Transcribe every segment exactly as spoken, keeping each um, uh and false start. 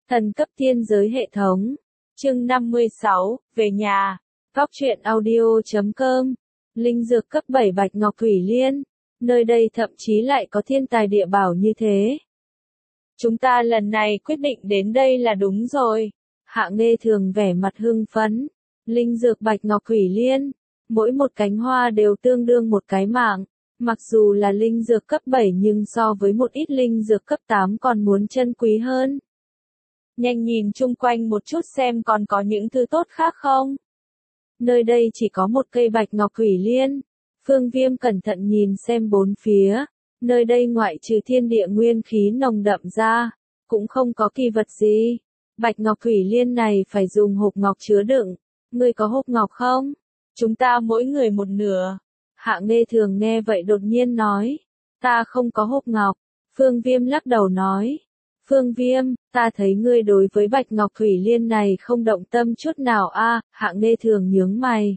Thần cấp thiên giới hệ thống. Chương năm mươi sáu, về nhà. Góc truyện audio chấm com. Linh dược cấp bảy Bạch Ngọc Thủy Liên. Nơi đây thậm chí lại có thiên tài địa bảo như thế. Chúng ta lần này quyết định đến đây là đúng rồi. Hạ Nghê Thường vẻ mặt hưng phấn. Linh dược Bạch Ngọc Thủy Liên. Mỗi một cánh hoa đều tương đương một cái mạng. Mặc dù là linh dược cấp bảy nhưng so với một ít linh dược cấp tám còn muốn chân quý hơn. Nhanh nhìn chung quanh một chút xem còn có những thứ tốt khác không. Nơi đây chỉ có một cây Bạch Ngọc Thủy Liên. Phương Viêm cẩn thận nhìn xem bốn phía. Nơi đây ngoại trừ thiên địa nguyên khí nồng đậm ra, cũng không có kỳ vật gì. Bạch Ngọc Thủy Liên này phải dùng hộp ngọc chứa đựng. Ngươi có hộp ngọc không? Chúng ta mỗi người một nửa. Hạ Nghê Thường nghe vậy đột nhiên nói. Ta không có hộp ngọc. Phương Viêm lắc đầu nói. Phương Viêm, ta thấy ngươi đối với Bạch Ngọc Thủy Liên này không động tâm chút nào a. À, Hạ Nghê Thường nhướng mày.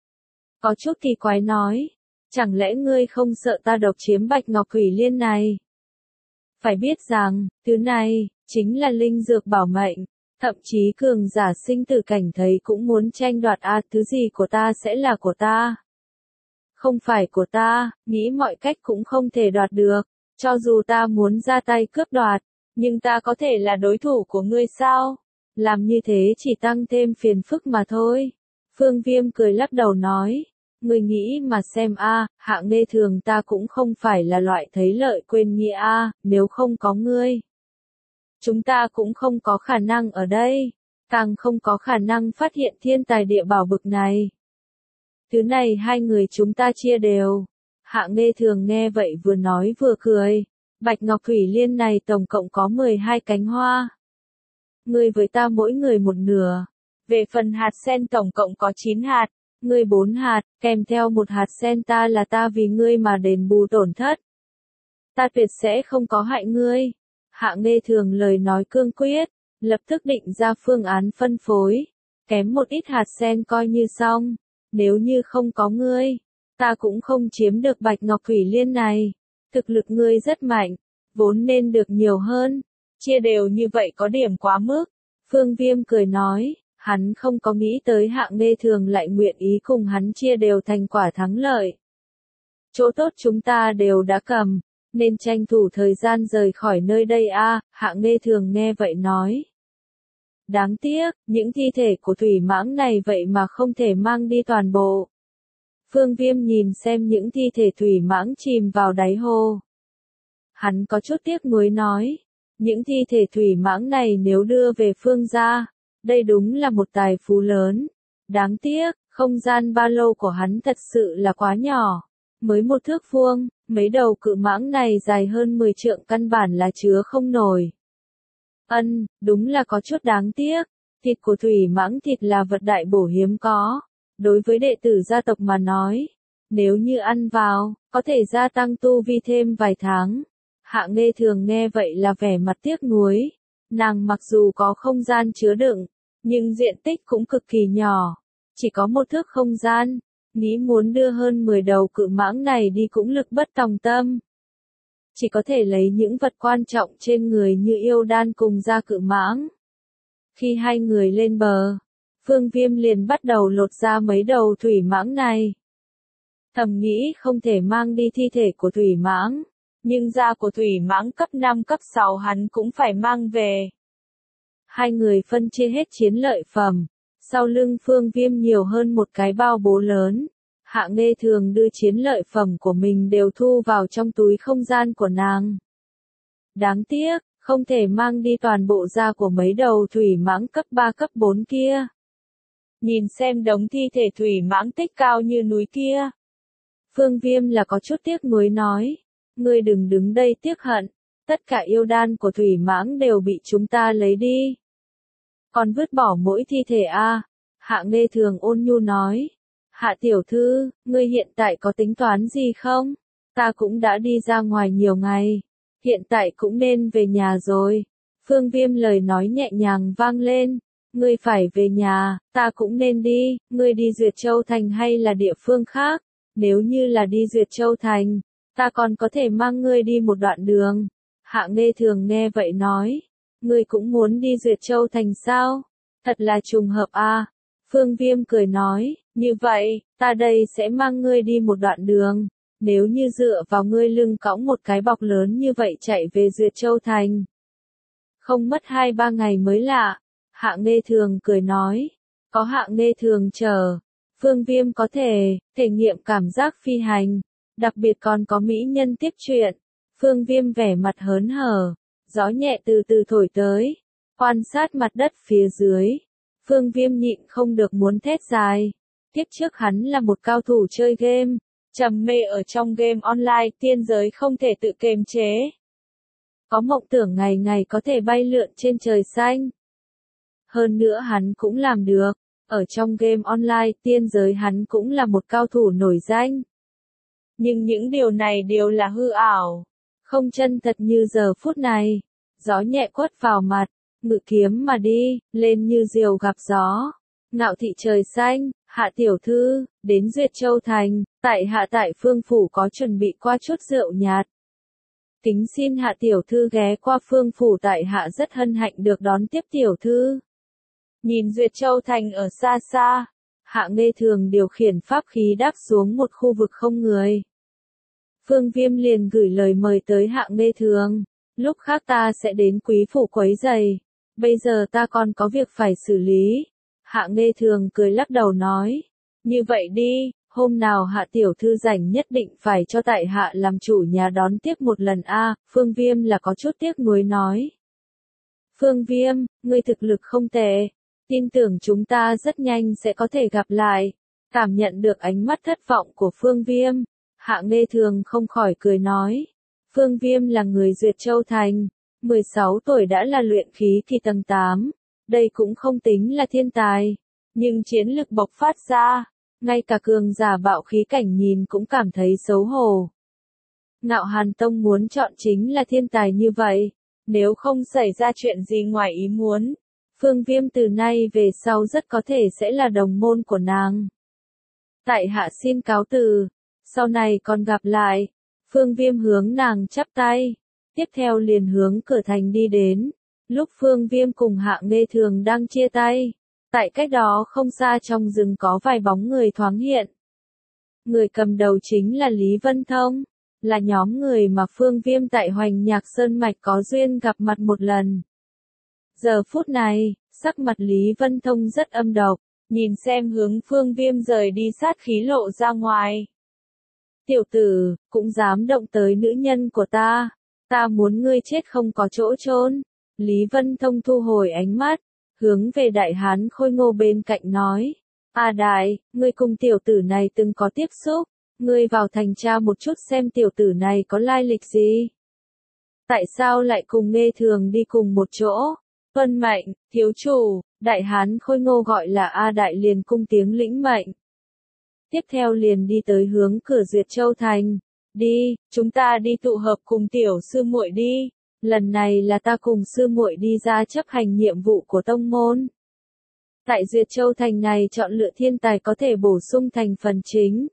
Có chút kỳ quái nói. Chẳng lẽ ngươi không sợ ta độc chiếm Bạch Ngọc Thủy Liên này? Phải biết rằng, thứ này, chính là linh dược bảo mệnh. Thậm chí cường giả sinh tử cảnh thấy cũng muốn tranh đoạt a. À, thứ gì của ta sẽ là của ta. Không phải của ta, nghĩ mọi cách cũng không thể đoạt được. Cho dù ta muốn ra tay cướp đoạt, nhưng ta có thể là đối thủ của ngươi sao? Làm như thế chỉ tăng thêm phiền phức mà thôi. Phương Viêm cười lắc đầu nói. Ngươi nghĩ mà xem a, à, Hạ Nghê Thường ta cũng không phải là loại thấy lợi quên nghĩa a, à, nếu không có ngươi. Chúng ta cũng không có khả năng ở đây, càng không có khả năng phát hiện thiên tài địa bảo bực này. Thứ này hai người chúng ta chia đều. Hạ Nghê Thường nghe vậy vừa nói vừa cười. Bạch Ngọc Thủy Liên này tổng cộng có mười hai cánh hoa. Ngươi với ta mỗi người một nửa. Về phần hạt sen tổng cộng có chín hạt. Ngươi bốn hạt, kèm theo một hạt sen ta là ta vì ngươi mà đền bù tổn thất. Ta tuyệt sẽ không có hại ngươi. Hạ Nghê Thường lời nói cương quyết, lập tức định ra phương án phân phối. Kém một ít hạt sen coi như xong. Nếu như không có ngươi, ta cũng không chiếm được Bạch Ngọc Thủy Liên này. Thực lực ngươi rất mạnh, vốn nên được nhiều hơn. Chia đều như vậy có điểm quá mức. Phương Viêm cười nói, hắn không có nghĩ tới Hạ Nghê Thường lại nguyện ý cùng hắn chia đều thành quả thắng lợi. Chỗ tốt chúng ta đều đã cầm, nên tranh thủ thời gian rời khỏi nơi đây a. À, Hạ Nghê Thường nghe vậy nói. Đáng tiếc, những thi thể của thủy mãng này vậy mà không thể mang đi toàn bộ. Phương Viêm nhìn xem những thi thể thủy mãng chìm vào đáy hồ. Hắn có chút tiếc nuối nói. Những thi thể thủy mãng này nếu đưa về Phương gia, đây đúng là một tài phú lớn. Đáng tiếc, không gian ba lô của hắn thật sự là quá nhỏ. Mới một thước vuông, mấy đầu cự mãng này dài hơn mười trượng căn bản là chứa không nổi. Ân, đúng là có chút đáng tiếc. Thịt của thủy mãng thịt là vật đại bổ hiếm có. Đối với đệ tử gia tộc mà nói, nếu như ăn vào, có thể gia tăng tu vi thêm vài tháng. Hạ Nghê Thường nghe vậy là vẻ mặt tiếc nuối. Nàng mặc dù có không gian chứa đựng, nhưng diện tích cũng cực kỳ nhỏ. Chỉ có một thước không gian, nghĩ muốn đưa hơn mười đầu cự mãng này đi cũng lực bất tòng tâm. Chỉ có thể lấy những vật quan trọng trên người như yêu đan cùng ra cự mãng. Khi hai người lên bờ, Phương Viêm liền bắt đầu lột ra mấy đầu thủy mãng này. Thầm nghĩ không thể mang đi thi thể của thủy mãng, nhưng da của thủy mãng cấp năm cấp sáu hắn cũng phải mang về. Hai người phân chia hết chiến lợi phẩm, sau lưng Phương Viêm nhiều hơn một cái bao bố lớn. Hạ Nghê Thường đưa chiến lợi phẩm của mình đều thu vào trong túi không gian của nàng. Đáng tiếc, không thể mang đi toàn bộ da của mấy đầu thủy mãng cấp ba cấp bốn kia. Nhìn xem đống thi thể thủy mãng tích cao như núi kia. Phương Viêm là có chút tiếc nuối nói. Ngươi đừng đứng đây tiếc hận. Tất cả yêu đan của thủy mãng đều bị chúng ta lấy đi. Còn vứt bỏ mỗi thi thể a. À? Hạ Nghê Thường ôn nhu nói. Hạ tiểu thư, ngươi hiện tại có tính toán gì không? Ta cũng đã đi ra ngoài nhiều ngày. Hiện tại cũng nên về nhà rồi. Phương Viêm lời nói nhẹ nhàng vang lên. Ngươi phải về nhà, ta cũng nên đi. Ngươi đi Duyệt Châu Thành hay là địa phương khác? Nếu như là đi Duyệt Châu Thành, ta còn có thể mang ngươi đi một đoạn đường. Hạ Nghê Thường nghe vậy nói. ngươi cũng muốn đi Duyệt Châu Thành sao? Thật là trùng hợp à. Phương Viêm cười nói, như vậy, ta đây sẽ mang ngươi đi một đoạn đường. Nếu như dựa vào ngươi lưng cõng một cái bọc lớn như vậy chạy về Duyệt Châu Thành. Không mất hai ba ngày mới lạ. Hạ Nghê Thường cười nói, có Hạ Nghê Thường chờ. Phương Viêm có thể, thể nghiệm cảm giác phi hành. Đặc biệt còn có mỹ nhân tiếp chuyện. Phương Viêm vẻ mặt hớn hở. Gió nhẹ từ từ thổi tới. Quan sát mặt đất phía dưới. Phương Viêm nhịn không được muốn thét dài. Tiếp trước hắn là một cao thủ chơi game. Trầm mê ở trong game online, tiên giới không thể tự kiềm chế. Có mộng tưởng ngày ngày có thể bay lượn trên trời xanh. Hơn nữa hắn cũng làm được. Ở trong game online, tiên giới hắn cũng là một cao thủ nổi danh. Nhưng những điều này đều là hư ảo. Không chân thật như giờ phút này. Gió nhẹ quất vào mặt. Ngự kiếm mà đi, lên như diều gặp gió. Ngạo thị trời xanh, Hạ tiểu thư, đến Duyệt Châu Thành, tại hạ tại Phương Phủ có chuẩn bị qua chút rượu nhạt. Kính xin Hạ tiểu thư ghé qua Phương Phủ, tại hạ rất hân hạnh được đón tiếp tiểu thư. Nhìn Duyệt Châu Thành ở xa xa, Hạ Nghê Thường điều khiển pháp khí đáp xuống một khu vực không người. Phương Viêm liền gửi lời mời tới Hạ Nghê Thường, lúc khác ta sẽ đến Quý Phủ quấy giày, bây giờ ta còn có việc phải xử lý. Hạ Nghê Thường cười lắc đầu nói, như vậy đi, hôm nào Hạ tiểu thư rảnh nhất định phải cho tại hạ làm chủ nhà đón tiếp một lần a. Phương Viêm là có chút tiếc nuối nói. Phương Viêm, ngươi thực lực không tệ, tin tưởng chúng ta rất nhanh sẽ có thể gặp lại. Cảm nhận được ánh mắt thất vọng của Phương Viêm, Hạ Nghê Thường không khỏi cười nói, Phương Viêm là người Duyệt Châu Thành, mười sáu tuổi đã là luyện khí kỳ tầng tám. Đây cũng không tính là thiên tài, nhưng chiến lực bộc phát ra, ngay cả cường giả bạo khí cảnh nhìn cũng cảm thấy xấu hổ. Ngạo Hàn Tông muốn chọn chính là thiên tài như vậy, nếu không xảy ra chuyện gì ngoài ý muốn, Phương Viêm từ nay về sau rất có thể sẽ là đồng môn của nàng. Tại hạ xin cáo từ, sau này còn gặp lại. Phương Viêm hướng nàng chắp tay, tiếp theo liền hướng cửa thành đi đến. Lúc Phương Viêm cùng Hạ Nghê Thường đang chia tay, tại cách đó không xa trong rừng có vài bóng người thoáng hiện. Người cầm đầu chính là Lý Vân Thông, là nhóm người mà Phương Viêm tại Hoành Nhạc Sơn Mạch có duyên gặp mặt một lần. Giờ phút này, sắc mặt Lý Vân Thông rất âm độc, nhìn xem hướng Phương Viêm rời đi sát khí lộ ra ngoài. Tiểu tử, cũng dám động tới nữ nhân của ta, ta muốn ngươi chết không có chỗ chôn. Lý Vân Thông thu hồi ánh mắt, hướng về đại hán khôi ngô bên cạnh nói, A đại, ngươi cùng tiểu tử này từng có tiếp xúc, ngươi vào thành tra một chút xem tiểu tử này có lai lịch gì. Tại sao lại cùng Nghê Thường đi cùng một chỗ? Tuân mệnh, thiếu chủ. Đại hán khôi ngô gọi là A đại liền cung tiếng lĩnh mệnh. Tiếp theo liền đi tới hướng cửa Duyệt Châu Thành. Đi, chúng ta đi tụ hợp cùng tiểu sư muội đi. Lần này là ta cùng sư muội đi ra chấp hành nhiệm vụ của tông môn. Tại Duyệt Châu Thành này chọn lựa thiên tài có thể bổ sung thành phần chính.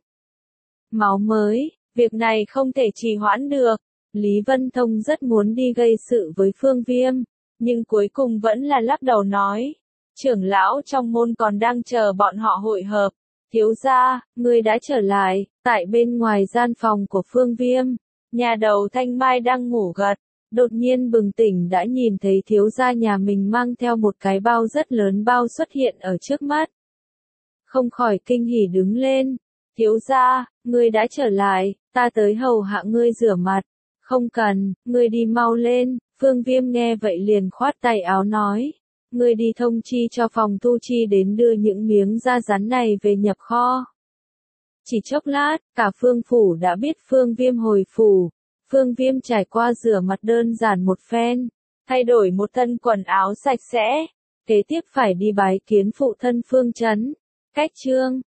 Máu mới, việc này không thể trì hoãn được. Lý Vân Thông rất muốn đi gây sự với Phương Viêm, nhưng cuối cùng vẫn là lắc đầu nói. Trưởng lão trong môn còn đang chờ bọn họ hội hợp. Thiếu gia, ngươi đã trở lại. Tại bên ngoài gian phòng của Phương Viêm, nhà đầu Thanh Mai đang ngủ gật. Đột nhiên bừng tỉnh đã nhìn thấy thiếu gia nhà mình mang theo một cái bao rất lớn bao xuất hiện ở trước mắt. Không khỏi kinh hỉ đứng lên. Thiếu gia, ngươi đã trở lại, ta tới hầu hạ ngươi rửa mặt. Không cần, ngươi đi mau lên. Phương Viêm nghe vậy liền khoát tay áo nói. Ngươi đi thông chi cho phòng thu chi đến đưa những miếng da rắn này về nhập kho. Chỉ chốc lát, cả Phương Phủ đã biết Phương Viêm hồi phủ. Phương Viêm trải qua rửa mặt đơn giản một phen, thay đổi một thân quần áo sạch sẽ, kế tiếp phải đi bái kiến phụ thân Phương Chấn. Cách chương